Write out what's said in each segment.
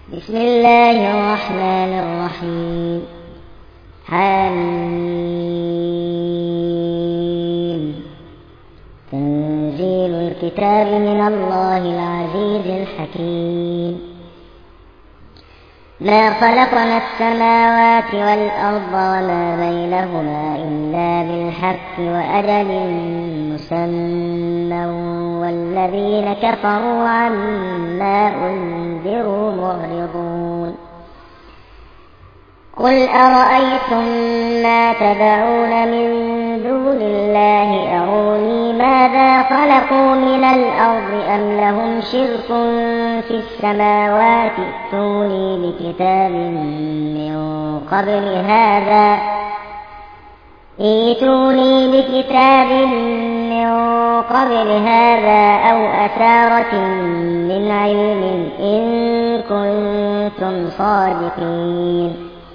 بسم الله الرحمن الرحيم. حميم. تنزيل الكتاب من الله العزيز الحكيم. ما خلقنا السماوات والأرض وما بينهما إلا بالحق وأجل مسمى والذين كفروا عما أنذروا معرضون. قل أرأيتم ما تدعون من دون الله أروني ماذا خلقوا من الأرض أم لهم شرك في السماوات ائتوني بكتاب من قبل هذا أو أثارة من علم إن كنتم صادقين.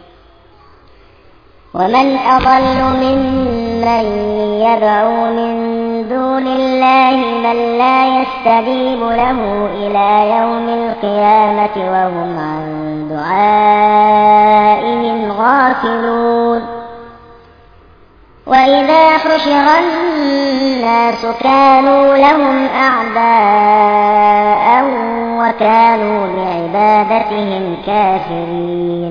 ومن أضل ممن يدعو من دون الله من لا يستجيب له إلى يوم القيامة وهم عن دعائهم غافلون. وإذا حشر الناس كانوا لهم أعداء وكانوا بعبادتهم كافرين.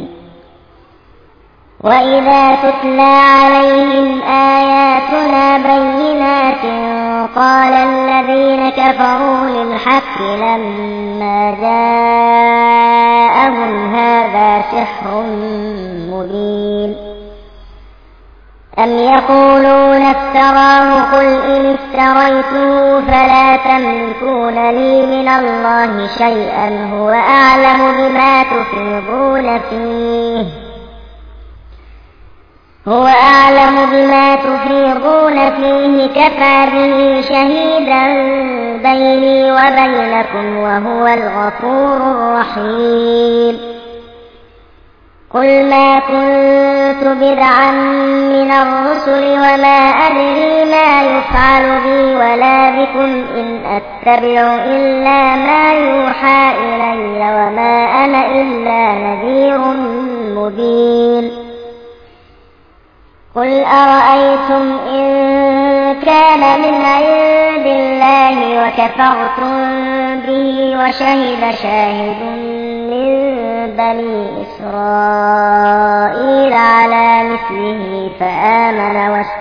وإذا تتلى عليهم آياتنا بينات قال الذين كفروا للحق لما جاءهم هذا سحر مبين. أم يقولون افتراه قل إن افتريته فلا تملكون لي من الله شيئا هو أعلم بما تفيضون فيه كفى به شهيدا بيني وبينكم وهو الغفور الرحيم. قل ما كنت بدعا من الرسل وما أدري ما يفعل بي ولا بكم إن أتبع إلا ما يوحى إلي وما أنا إلا نذير مبين. قل أرأيتم إن كان من عند الله وكفرتم به وشهد شاهد من بني إسرائيل على مثله فآمن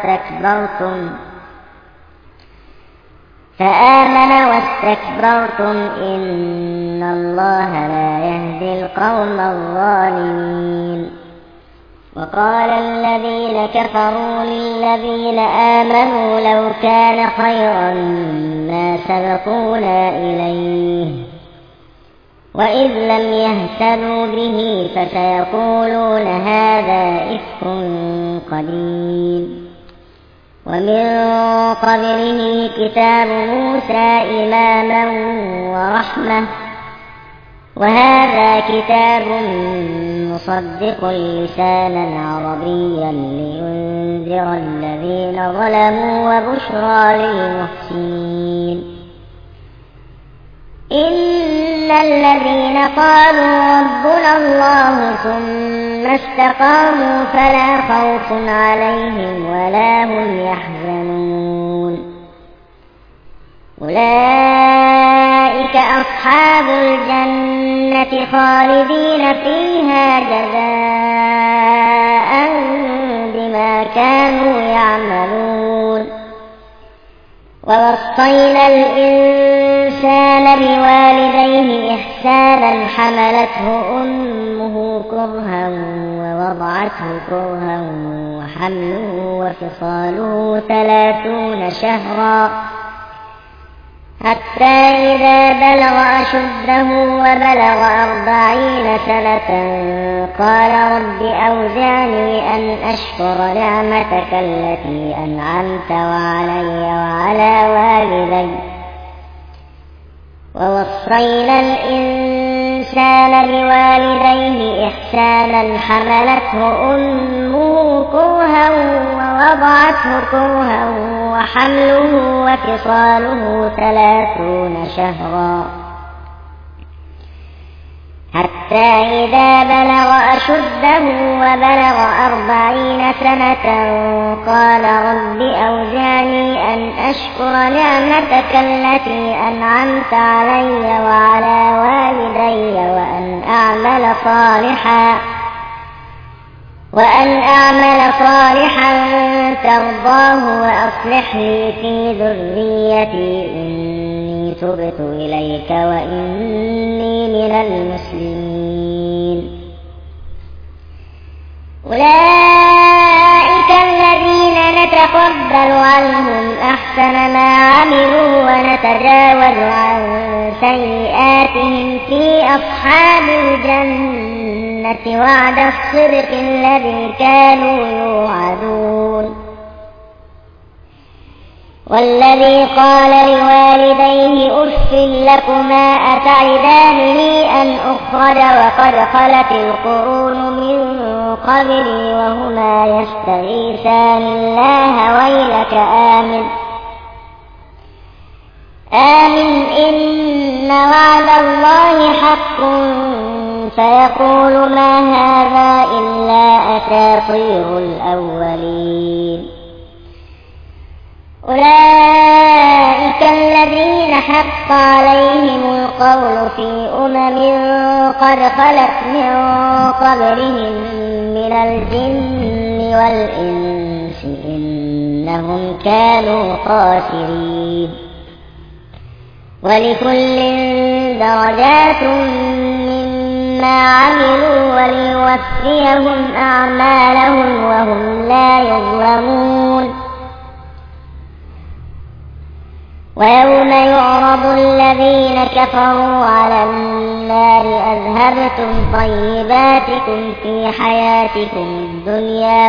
واستكبرتم إن الله لا يهدي القوم الظالمين. وقال الذين كفروا للذين آمنوا لو كان خيرا ما سبقونا إليه وإذ لم يهتدوا به فسيقولون هذا إفك قديم. ومن قبله كتاب موسى إماما ورحمة وهذا كتاب مصدق لسانا عربيا لينذر الذين ظلموا وبشرى للمحسنين. إن الذين قالوا ربنا الله ثم استقاموا فلا خوف عليهم ولا هم يحزنون. أولئك أصحاب الجنة خالدين فيها جزاء بما كانوا يعملون. ووصينا الإنسان بوالديه إحسانا حملته أمه كرها ووضعته كرها وحمله وفصاله 30 شهرا حتى إذا بلغ أشده وبلغ 40 سنة قال رب أوزعني أن أشكر نعمتك التي أنعمت علي وعلى والدي. ووصينا الإنسان بوالديه إحسانا حملته أمه كرها ووضعته كرها وحمله وفصاله 30 شهرا حتى حتى إذا بلغ أشده وبلغ 40 سنة قال رب أوزعني أن أشكر نعمتك التي أنعمت علي وعلى والدي وأن أعمل صالحا ترضاه وأصلح لي في ذريتي إني تبت إليك وإني من المسلمين. أولئك الذين نتقبل عنهم أحسن ما عملوا ونتجاوز عن سيئاتهم في أصحاب الجنة وعد الصدق الذي كانوا يوعدون. والذي قال لوالديه أف لكما أتعدانني أن أخرج وقد خلت القرون من قبلي وهما يستغيثان الله ويلك آمن إن وعد الله حق فيقول ما هذا إلا أساطير الأولين. أولئك الذين حق عليهم القول في قد خلت من قبلهم من الجن والإنس إنهم كانوا خاسرين. ولكل درجات مما عملوا وليوفيهم أعمالهم وهم لا يظلمون. ويوم يعرض الذين كفروا على النار أذهبتم طيباتكم في حياتكم الدنيا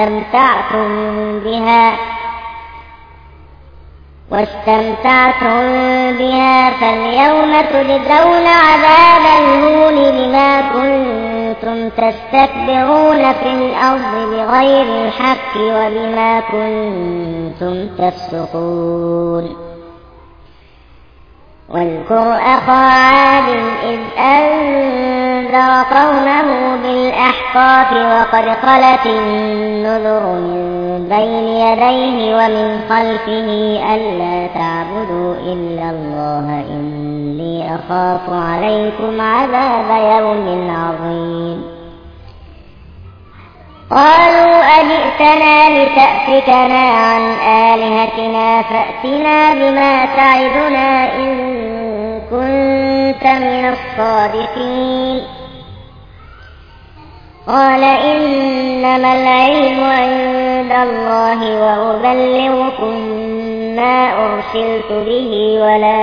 واستمتعتم بها فاليوم تجزون عذاب الهون بما كنتم تستكبرون في الأرض بغير الحق وبما كنتم تفسقون. واذكر أخا عاد إذ أنذر قومه بالأحقاف وقد خلت النذر من بين يديه ومن خلفه ألا تعبدوا إلا الله إني أخاف عليكم عذاب يوم عظيم. قالوا أجئتنا لتأفكنا عن آلهتنا فأتنا بما تعدنا إن كنت من الصادقين. قال إنما العلم عند الله وأبلغكم ما أرسلت به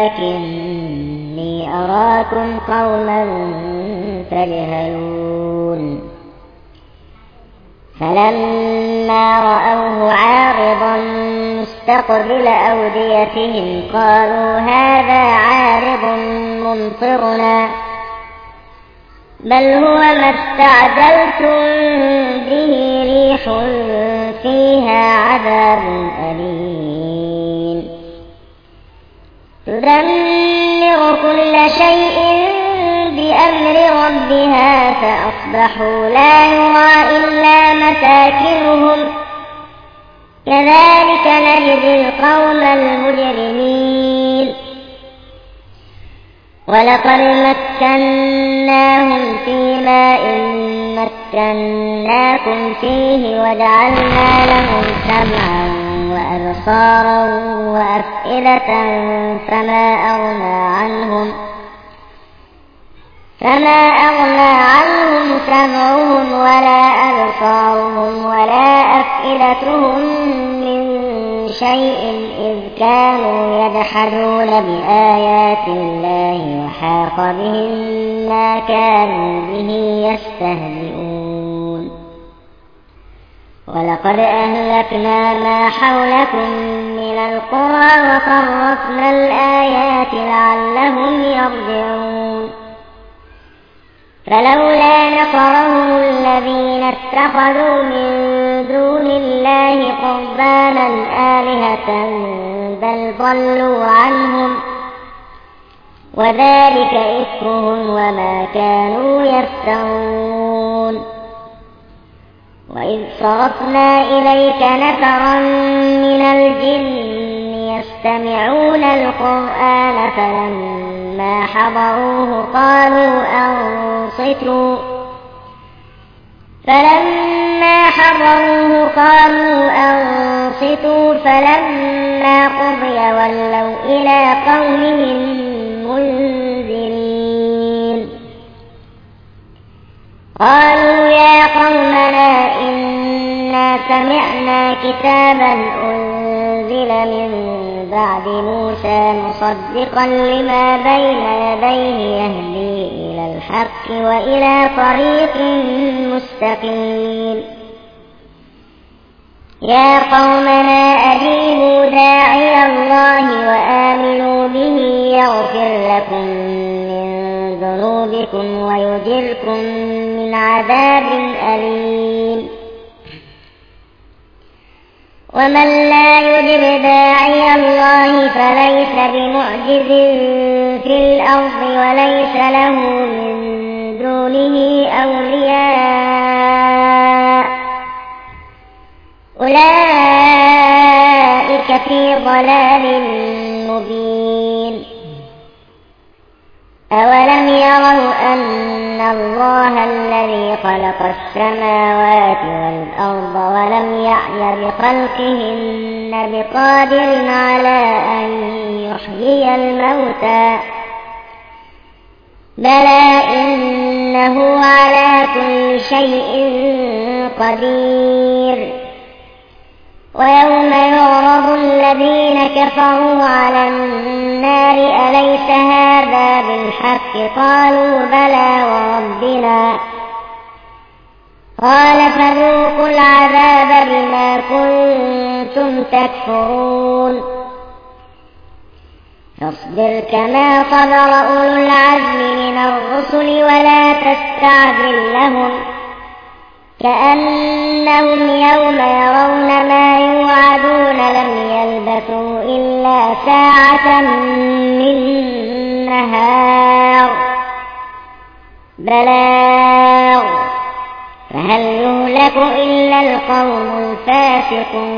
ولكني أراكم قوما تجهلون. فلما رأوه عارضا مستقبل أوديتهم قالوا هذا عارض ممطرنا بل هو ما استعجلتم به ريح فيها عذاب أليم تدمر كل شيء بأمر ربها فأصبحوا لا يرى إلا مساكنهم كذلك نجزي القوم المجرمين. ولقد مكناهم في ماء مكناكم فيه وجعلنا لهم سمعا وأبصارا وأفئدة فما أغنى عنهم سمعهم ولا أبصارهم ولا أفئدتهم من شيء إذ كانوا يجحدون بآيات الله وحاق بهم ما كانوا به يستهزئون. ولقد أهلكنا ما حولكم من القرى وصرفنا الآيات لعلهم يرجعون. فلولا نصرهم الذين اتخذوا من دون الله قربانا آلهة بل ضلوا عنهم وذلك إفكهم وما كانوا يفترون. وإذ صرفنا إليك نفرا من الجن يستمعون القرآن فلما حضروه قالوا أنصتوا فلما قضي ولوا إلى قومهم منذرين. قالوا يا قومنا إنا سمعنا كتابا أنزل من بعد موسى مصدقا لما بين يديه يهدي إلى الحق وإلى طريق مستقيم. يا قومنا أجيبوا داعي الله وآمنوا به يغفر لكم من ذنوبكم ويجركم من عذاب أليم. ومن لا يجب داعي الله فليس بمعجز في الأرض وليس له من دونه أولياء أولئك في ضلال مبين. أولم يروا أن الله الذي خلق السماوات والأرض ولم يعي بخلقهن بقادر على أن يحيي الموتى بلى إنه على كل شيء قدير. ويوم يعرض الذين كفروا على النار أليس هذا بالحق قالوا بلى وربنا قال فذوقوا العذاب بما كنتم تكفرون. فاصبر كما صبر أولو العزم من الرسل ولا تستعجل لهم كأنهم يوم يرون ما يوعدون لم يلبثوا إلا ساعة من نهار بلاغ فهل يهلك إلا القوم الفاسقون.